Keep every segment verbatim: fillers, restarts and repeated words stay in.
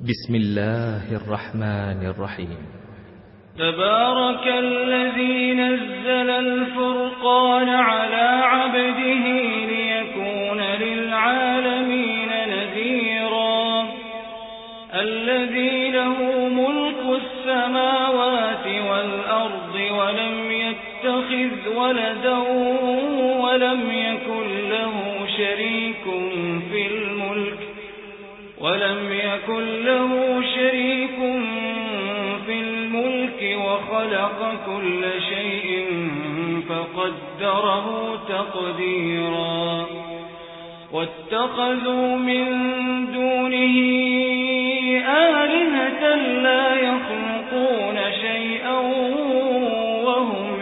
بسم الله الرحمن الرحيم. تبارك الذي نزل الفرقان على عبده ليكون للعالمين نذيرا. الذي له ملك السماوات والأرض ولم يتخذ ولدا ولم يكن له شريك في الملك ولم يكن له شريك في الملك وخلق كل شيء فقدره تقديرا. واتخذوا من دونه آلهة لا يخلقون شيئا وهم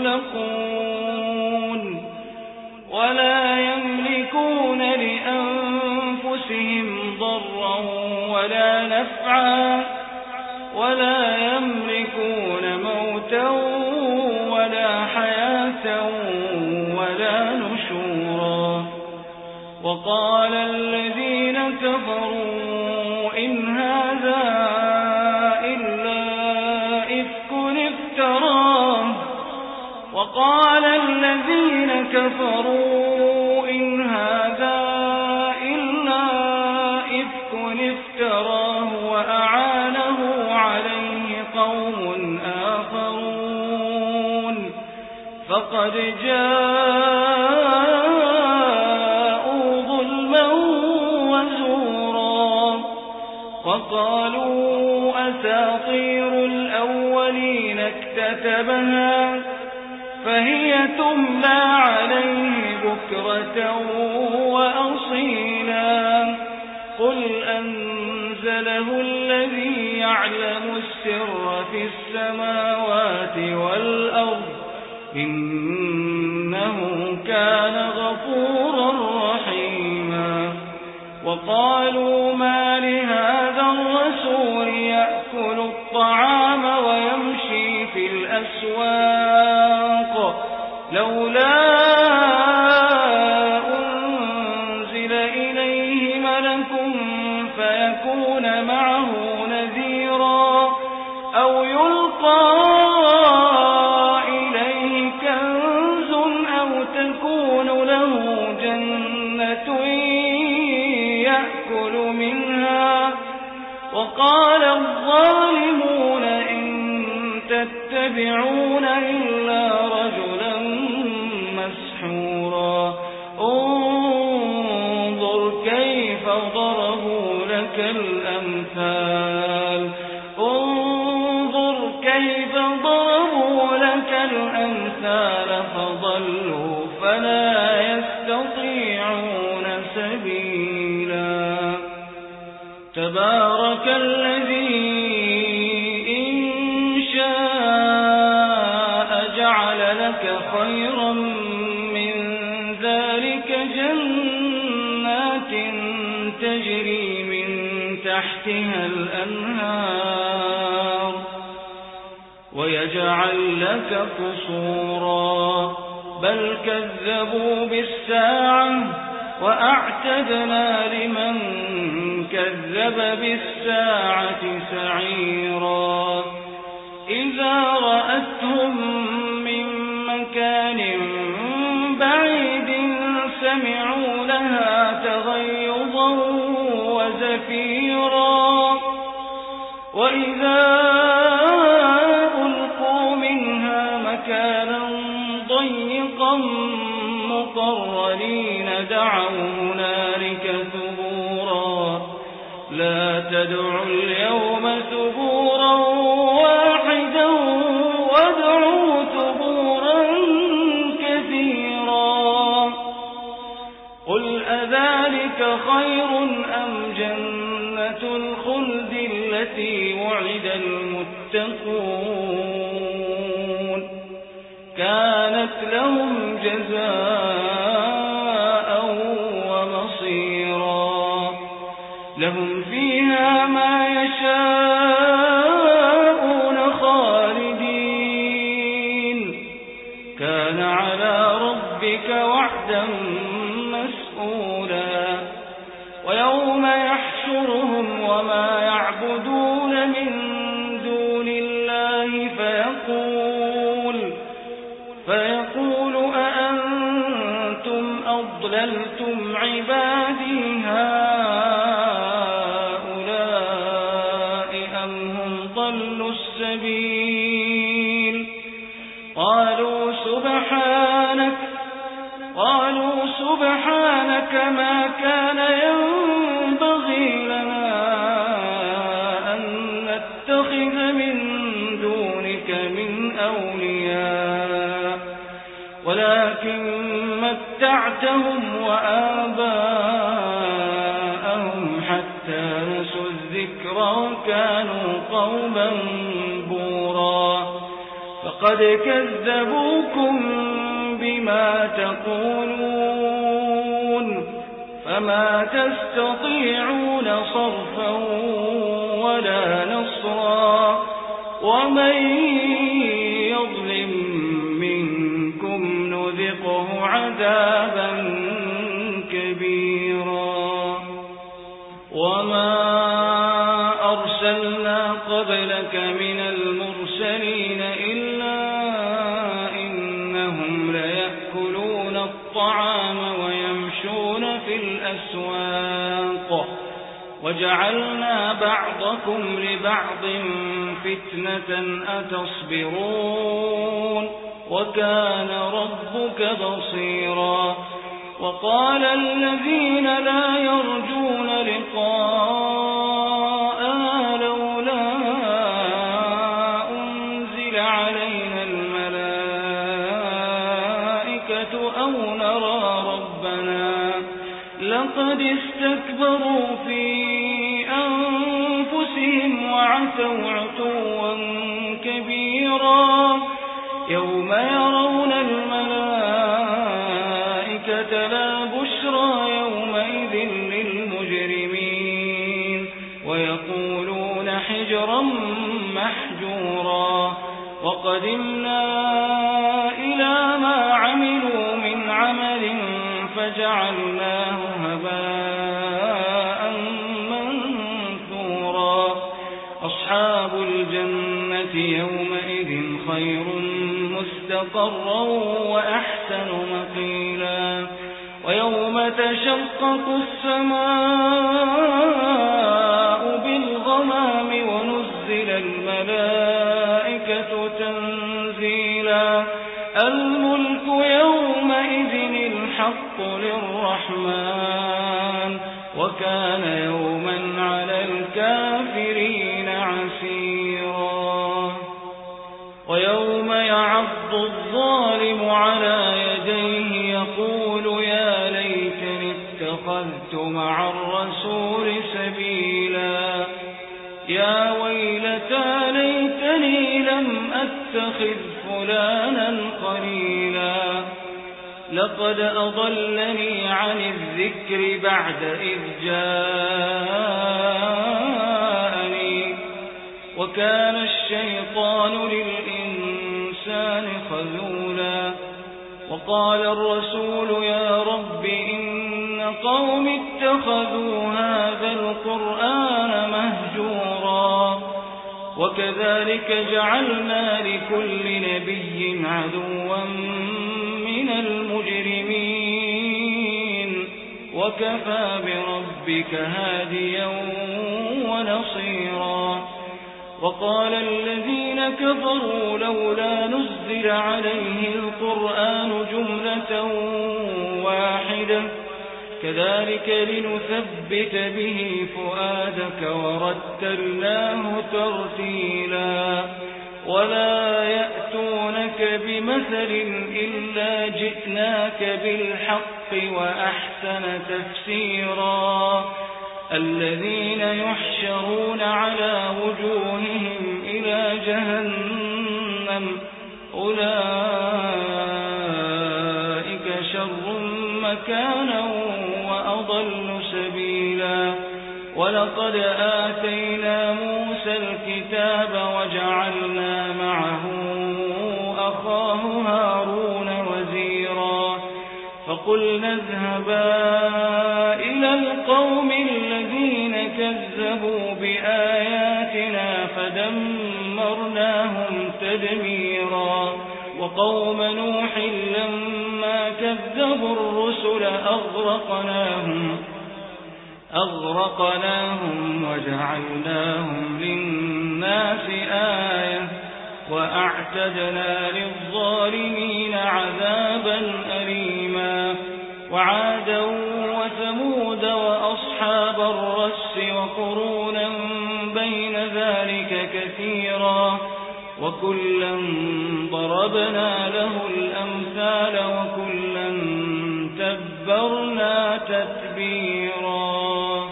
يخلقون ولا يملكون لأنفسهم ضرا ولا نفعا ولا يملكون موتا ولا حياة ولا نشورا. وقال الذين كفروا إن هذا إلا إفك افتراه وقال الذين كفروا إن هذا إلا إفك افتراه وأعانه عليه قوم آخرون فقد جاءوا ظلما وزورا. وقالوا أساطير الأولين اكتتبها فهي تملى عليه بكرة وأصيلا. قل أنزله الذي يعلم السر في السماوات والأرض إنه كان غفورا رحيما. وقالوا ما لهذا الرسول يأكل الطعام ويمشي في الأسواق لولا أنزل إليه ملك فيكون معه نذيرا أو يلقى إليه كنز أو تكون له جنة يأكل منها. وقال الظالمون إن تتبعون إلا رجلا مسحورا. انظر كيف ضربوا لك الأمثال انظر كيف ضربوا لك الأمثال فضلوا فلا يستطيعون سبيلا. تبارك الذي إن شاء جعل لك خيرا من ذلك جنات تجري من تحتها الأنهار ويجعل لك قصورا بل كذبوا بالساعة وأعتدنا لمن كذب بالساعة سعيرا. إذا رأتهم من مكان بعيد سمعوا لها تغيظا وزفيرا وإذا ألقوا منها مكانا ضيقا مقرنين دعوا هنالك ثبورا. لا تدعوا اليوم ثبورا واحدا وادعوا ثبورا كثيرا. قل أذلك خير أم جنة الخلد التي وعد المتقون كانت لهم جزاء ومصيرا. لهم فيها ما يشاءون خالدين كان على ربك وعدا مسئولا. ويوم يحشرهم وما يعبدون يعبدون من دون الله فيقول فيقول أأنتم أضللتم عبادي هؤلاء أم هم ضلوا السبيل قالوا سبحانك قالوا سبحانك ما كان ينبغي لنا أن نتخذ من دونك من أولياء ولكن متعتهم وآباءهم حتى نسوا الذكر وكانوا قوما بورا فقد كذبوكم بما تقولون فما تستطيعون صرفا ولا نصرا ومن يظلم منكم نذقه عذابا كبيرا وما أرسلنا قبلك من المرسلين إلا ليأكلون الطعام ويمشون في الأسواق وجعلنا بعضكم لبعض فتنة أتصبرون وكان ربك بصيرا وقال الذين لا يرجون لقاءنا لولا أنزل علينا أو نرى ربنا لقد استكبروا في أنفسهم وعتوا عتوا كبيرا يوم يرون الملائكة لا بشرى يومئذ للمجرمين ويقولون حجرا محجورا وقدمنا إلى ما عملوا من عمل فجعلناه هباء منثورا أصحاب الجنة يومئذ خير مستقرا وأحسن مقيلا ويوم تشقق السماء بالغمام ونزل الملائكة تنزيلا الملك يومئذ الحق للرحمن وكان يوما على الكافرين عسيرا ويوم يعض الظالم على يديه يقول يا ليتني اتخذت مع الرسول سبيلا يا ويلتى ليتني لم أتخذ فلانا خليلا لقد أضلني عن الذكر بعد إذ جاءني وكان الشيطان للإنسان خذولا وقال الرسول يا رب إن قوم اتخذوا هذا القرآن مهجورا وكذلك جعلنا لكل نبي عدوا من المجرمين وكفى بربك هاديا ونصيرا وقال الذين كفروا لولا نزل عليه القرآن جملة واحدة كذلك لنثبت به فؤادك ورتلناه ترتيلا ولا يأتونك بمثل إلا جئناك بالحق وأحسن تفسيرا الذين يحشرون على وجوههم إلى جهنم أولئك شر مكانا وأضل سبيلا ولقد آتينا موسى الكتاب وجعلنا معه أخاه هارون وزيرا فقلنا اذهبا إلى القوم الذين كذبوا بآياتنا فدمرناهم تدميرا وقوم نوح لما كذبوا الرسل أغرقناهم أغرقناهم وجعلناهم للناس آية وأعتدنا للظالمين عذابا أليما وعادا وثمود وأصحاب الرس وقرونا بين ذلك كثيرا وكلا ضربنا له الأمثال وكلا تبرنا تتبيرا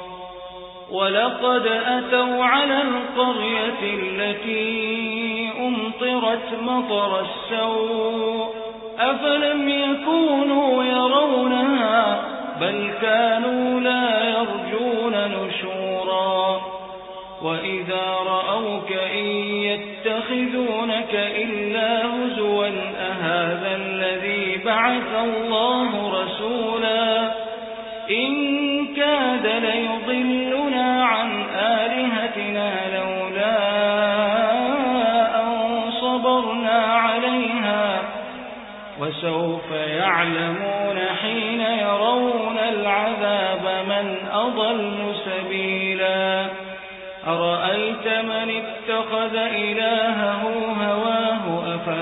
ولقد أتوا على القرية التي أمطرت مطر السوء أفلم يكونوا يرونها بل كانوا لا يرجون نشورا وإذا رأوك إن يتخذونك إلا هزوا أهذا الذي بعث الله رسولا إن كاد ليضلنا عن آلهتنا لولا أن صبرنا عليها وسوف يعلمون حين يرون العذاب من أضل سبيلا أرأيت من اتخذ إلهه هواه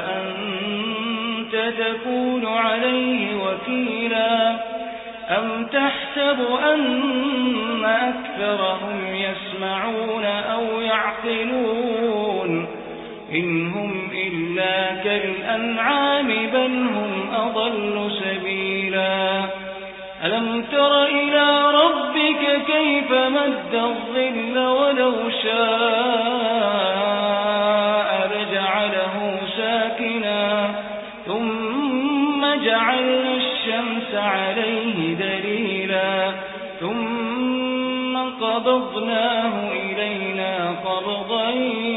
أفأنت تكون عليه وكيلا أم تحسب أن أكثرهم يسمعون أو يعقلون إن هم إلا كالأنعام بل هم أضل سبيلا ألم تر إلى ربك كيف مد الظل ولو شاء لجعله ساكنا ثم جعلنا الشمس عليه دليلا ثم قبضناه إلينا قبضا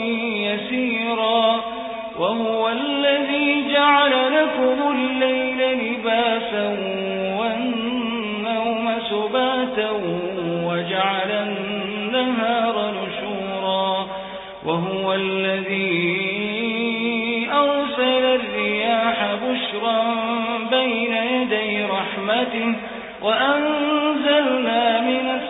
يسيرا وهو الذي جعل لكم الليل لباسا والنوم سباتا وجعل النهار نشورا وهو الذي أرسل الرياح بشرا بين يدي رحمته وأنزلنا من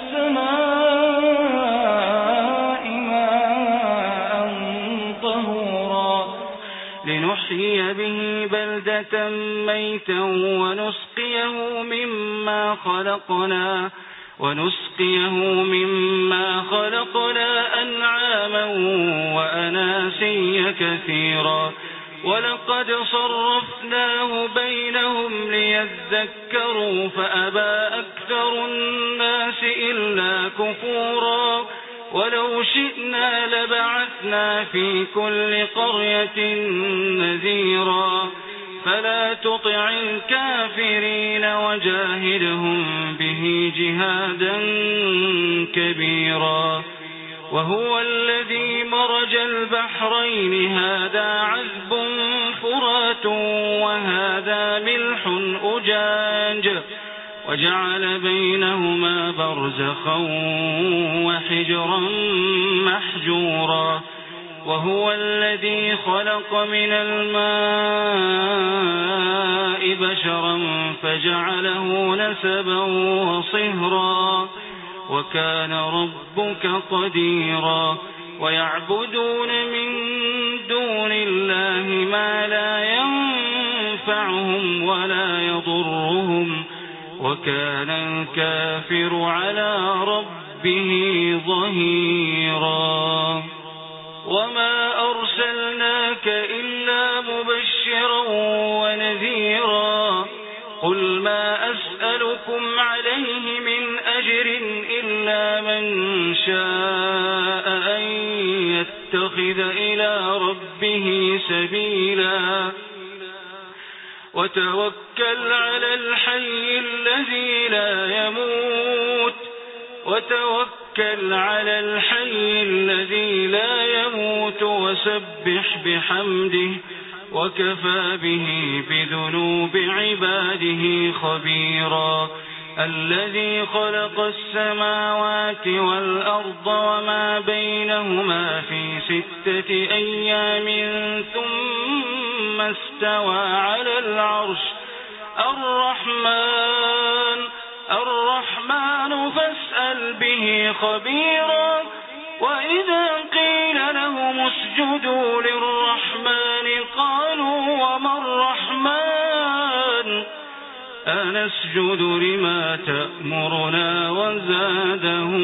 السماء ماء طهورا لنحيي به بلدة ميتا ونسقيه مما خلقنا ونسقيه مما خلقنا أنعاما وأناسيا كثيرا ولقد صرفناه بينهم ليذكروا فأبى أكثر الناس إلا كفورا ولو شئنا لبعثنا في كل قرية نذيرا فلا تطع الكافرين وجاهدهم به جهادا كبيرا وهو الذي مرج البحرين هذا عذب فرات وهذا ملح أجاج وجعل بينهما برزخا وحجرا محجورا وهو الذي خلق من الماء بشرا فجعله نسبا وصهرا وكان ربك قديرا ويعبدون من دون الله ما لا ينفعهم ولا يضرهم وكان الكافر على ربه ظهيرا وما أرسلناك إلا مبشرا ونذيرا قل ما أسألكم عليه من أجر إلا من شاء أن يتخذ إلى ربه سبيلا وتوكل على الحي الذي لا يموت وتوكل على الحي الذي لا يموت وسبح بحمده وكفى به بذنوب عباده خبيرا الذي خلق السماوات والأرض وما بينهما في ستة أيام ثم استوى على العرش الرحمن الرحمن فاسأل به خبيرا وإذا قيل لهم اسجدوا للرحمن قالوا وما الرحمن أنسجد لما تأمرنا وزادهم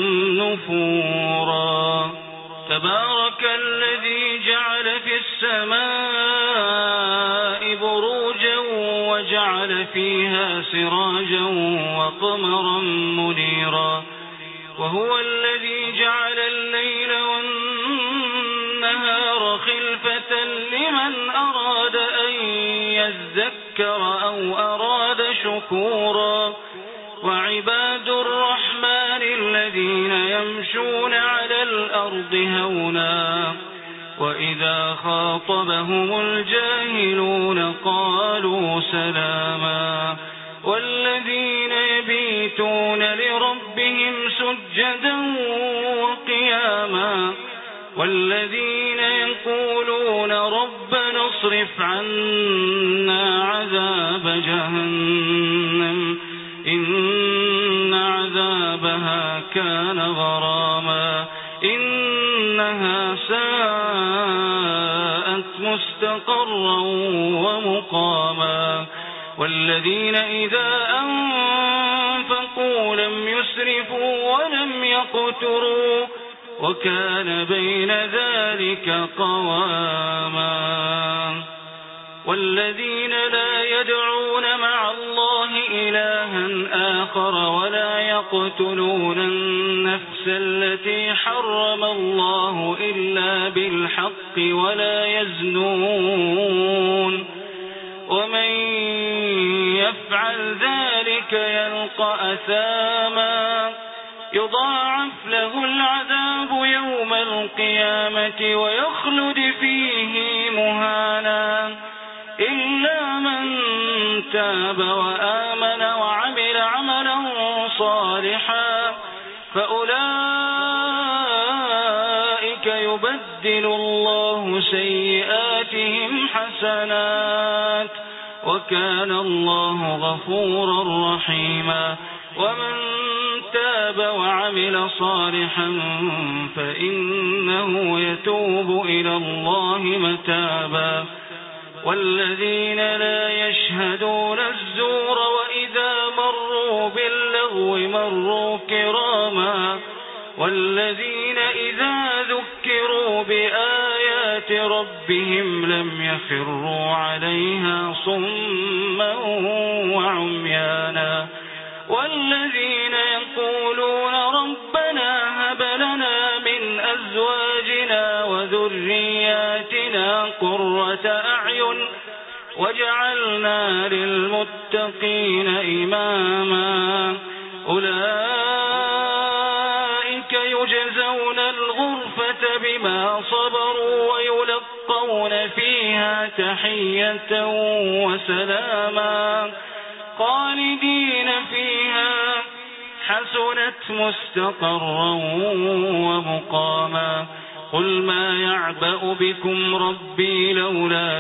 نفورا تبارك الذي جعل في السماء بروجا وجعل فيها سراجا وقمرا منيرا وهو الذي جعل الليل والنهار خلفة لمن أراد أن يذكر أو أراد شكورا وعباد الرحمن الذين يمشون على الأرض هونا وإذا خاطبهم الجاهلون قالوا سلاما والذين يبيتون لربهم سجدا وقياما والذين يقولون ربنا اصرف عنا عذاب جهنم إن عذابها كان غراما إنها ساءت مستقرا ومقاما والذين إذا أنفقوا لم يسرفوا ولم يقتروا وكان بين ذلك قواما والذين لا يدعون مع الله إلها آخر ولا يقتلون النفس التي حرم الله إلا بالحق ولا يزنون ومن يفعل ذلك يلقى أثاما يضاعف له العذاب يوم القيامة ويخلد فيه مهانا إلا من تاب وآمن وعمل عملا صالحا فأولئك يبدل الله سيئاتهم حسنات وكان الله غفورا رحيما ومن تاب وعمل صالحا فإنه يتوب إلى الله متابا والذين لا يشهدون الزور وإذا مروا باللغو مروا كراما والذين إذا ذكروا بآيات ربهم لم يخروا عليها صما وعميانا والذين يقولون ربنا هب لنا من أزواجنا وذرياتنا قرة أعين وجعلنا للمتقين إماما أولئك يجزون الغرفة بما صبروا ويلقون فيها تحية وسلاما خالدين فيها حسنت مستقرا ومقاما قل ما يعبأ بكم ربي لولا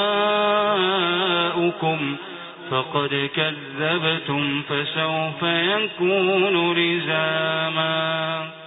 دعاؤكم فقد كذبتم فسوف يكون لزاما